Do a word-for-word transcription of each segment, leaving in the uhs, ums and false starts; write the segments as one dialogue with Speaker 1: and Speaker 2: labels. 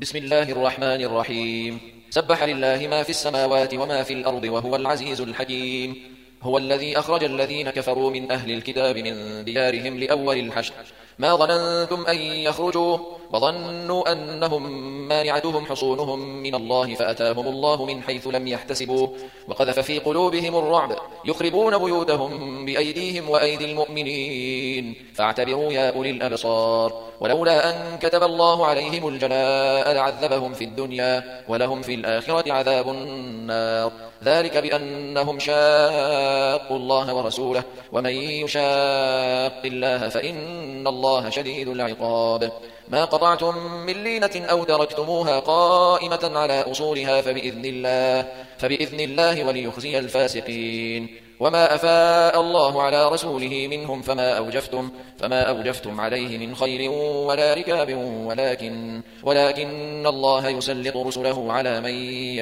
Speaker 1: بسم الله الرحمن الرحيم. سبح لله ما في السماوات وما في الأرض وهو العزيز الحكيم. هو الذي أخرج الذين كفروا من أهل الكتاب من ديارهم لأول الحشر ما ظننتم أن يخرجوا وظنوا أنهم مانعتهم حصونهم من الله فأتاهم الله من حيث لم يحتسبوا وقذف في قلوبهم الرعب يخربون بيوتهم بأيديهم وأيدي المؤمنين فاعتبروا يا أولي الأبصار. ولولا أن كتب الله عليهم الجلاء لعذبهم في الدنيا ولهم في الآخرة عذاب النار ذلك بأنهم شاقوا الله ورسوله ومن يشاق الله فإن الله شديد العقاب. ما قطعتم من لينة أو تركتموها قائمة على أصولها فبإذن الله, فبإذن الله وليخزي الفاسقين. وما أفاء الله على رسوله منهم فما أوجفتم, فما أوجفتم عليه من خير ولا ركاب ولكن, ولكن الله يسلط رسله على من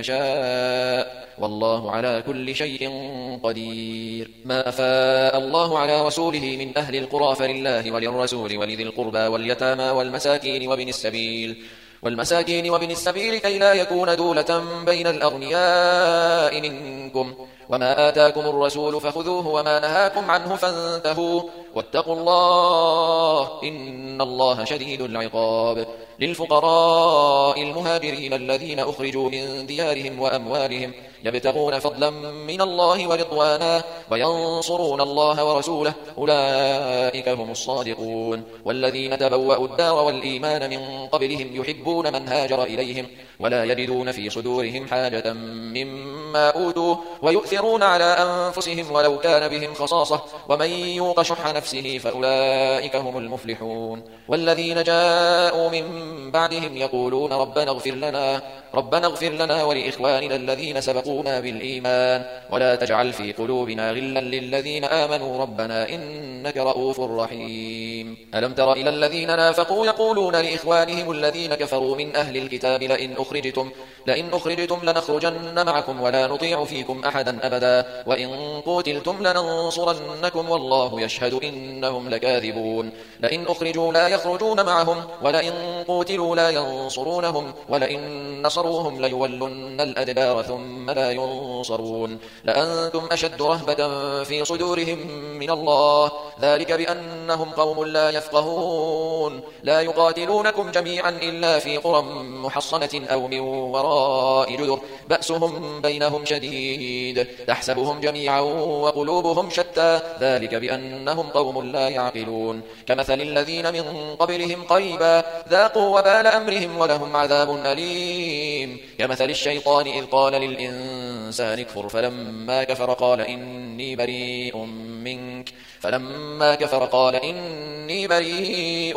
Speaker 1: يشاء والله على كل شيء قدير. ما أفاء الله على رسوله من أهل القرى فلله وللرسول ولذي القربى واليتامى والمساكين وابن السبيل والمساكين وابن السبيل كي لا يكون دولة بين الأغنياء منكم. وما آتاكم الرسول فخذوه وما نهاكم عنه فانتهوا واتقوا الله إن الله شديد العقاب. للفقراء المهاجرين الذين أخرجوا من ديارهم وأموالهم يبتغون فضلا من الله ورضوانا وينصرون الله ورسوله أولئك هم الصادقون. والذين تبوأوا الدار والإيمان من قبلهم يحبون من هاجر إليهم ولا يجدون في صدورهم حاجة مما أوتوا ويؤثرون على أنفسهم ولو كان بهم خصاصة ومن يوق شح نفسه فأولئك هم المفلحون. والذين جاءوا من بعدهم يقولون ربنا اغفر لنا ربنا اغفر لنا ولإخواننا الذين سبقونا بالإيمان ولا تجعل في قلوبنا غلا للذين آمنوا ربنا إنك رؤوف رحيم. ألم تر إلى الذين نافقوا يقولون لإخوانهم الذين كفروا من أهل الكتاب لئن أخرجتم, لئن أخرجتم لنخرجن معكم ولا نطيع فيكم أحدا أبدا وإن قوتلتم لننصرنكم والله يشهد إنهم لكاذبون. لئن أخرجوا لا يخرجون معهم ولئن قوتلوا لا ينصرونهم ولئن نصروهم ليولن الأدبار ثم لا ينصرون لأنتم أشد رهبة في صدورهم من الله ذلك بأنهم قوم لا يفقهون. لا يقاتلونكم جميعا إلا في قرى محصنة أو من وراء جدر بأسهم بينهم شديد تحسبهم جميعا وقلوبهم شتى ذلك بأنهم قوم لا يعقلون. كمثل الذين من قبلهم قريبا ذاقوا وبال أمرهم ولهم عذاب أليم. كمثل الشيطان إذ قال للإنسان اكفر فلما كفر قال إني بريء منك فلما كفر قال إني بريء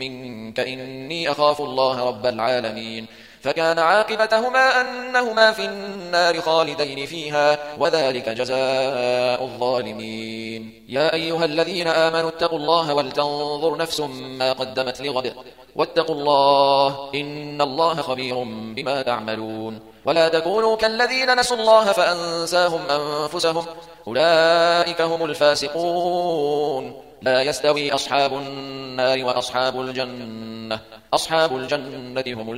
Speaker 1: منك إني أخاف الله رب العالمين. فكان عاقبتهما أنهما في النار خالدين فيها وذلك جزاء الظالمين. يا أيها الذين آمنوا اتقوا الله ولتنظر نفس ما قدمت لغد واتقوا الله إن الله خبير بما تعملون. ولا تكونوا كالذين نسوا الله فأنساهم أنفسهم أولئك هم الفاسقون. لا يستوي أصحاب النار وأصحاب الجنة أصحاب الجنة هم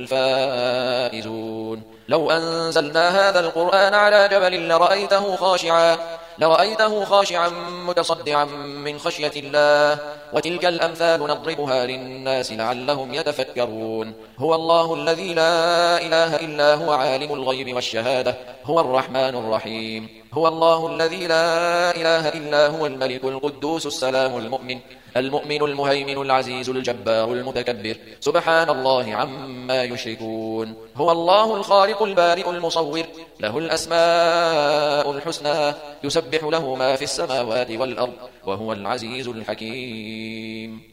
Speaker 1: الفائزون. لو أنزلنا هذا القرآن على جبل لرأيته خاشعا لرأيته خاشعا متصدعا من خشية الله وتلك الأمثال نضربها للناس لعلهم يتفكرون. هو الله الذي لا إله إلا هو عالم الغيب والشهادة هو الرحمن الرحيم. هو الله الذي لا إله إلا هو الملك القدوس السلام المؤمن المؤمن المهيمن العزيز الجبار المتكبر سبحان الله عما يشركون. هو الله الخالق البارئ المصور له الأسماء الحسنى يسبح له ما في السماوات والأرض وهو العزيز الحكيم.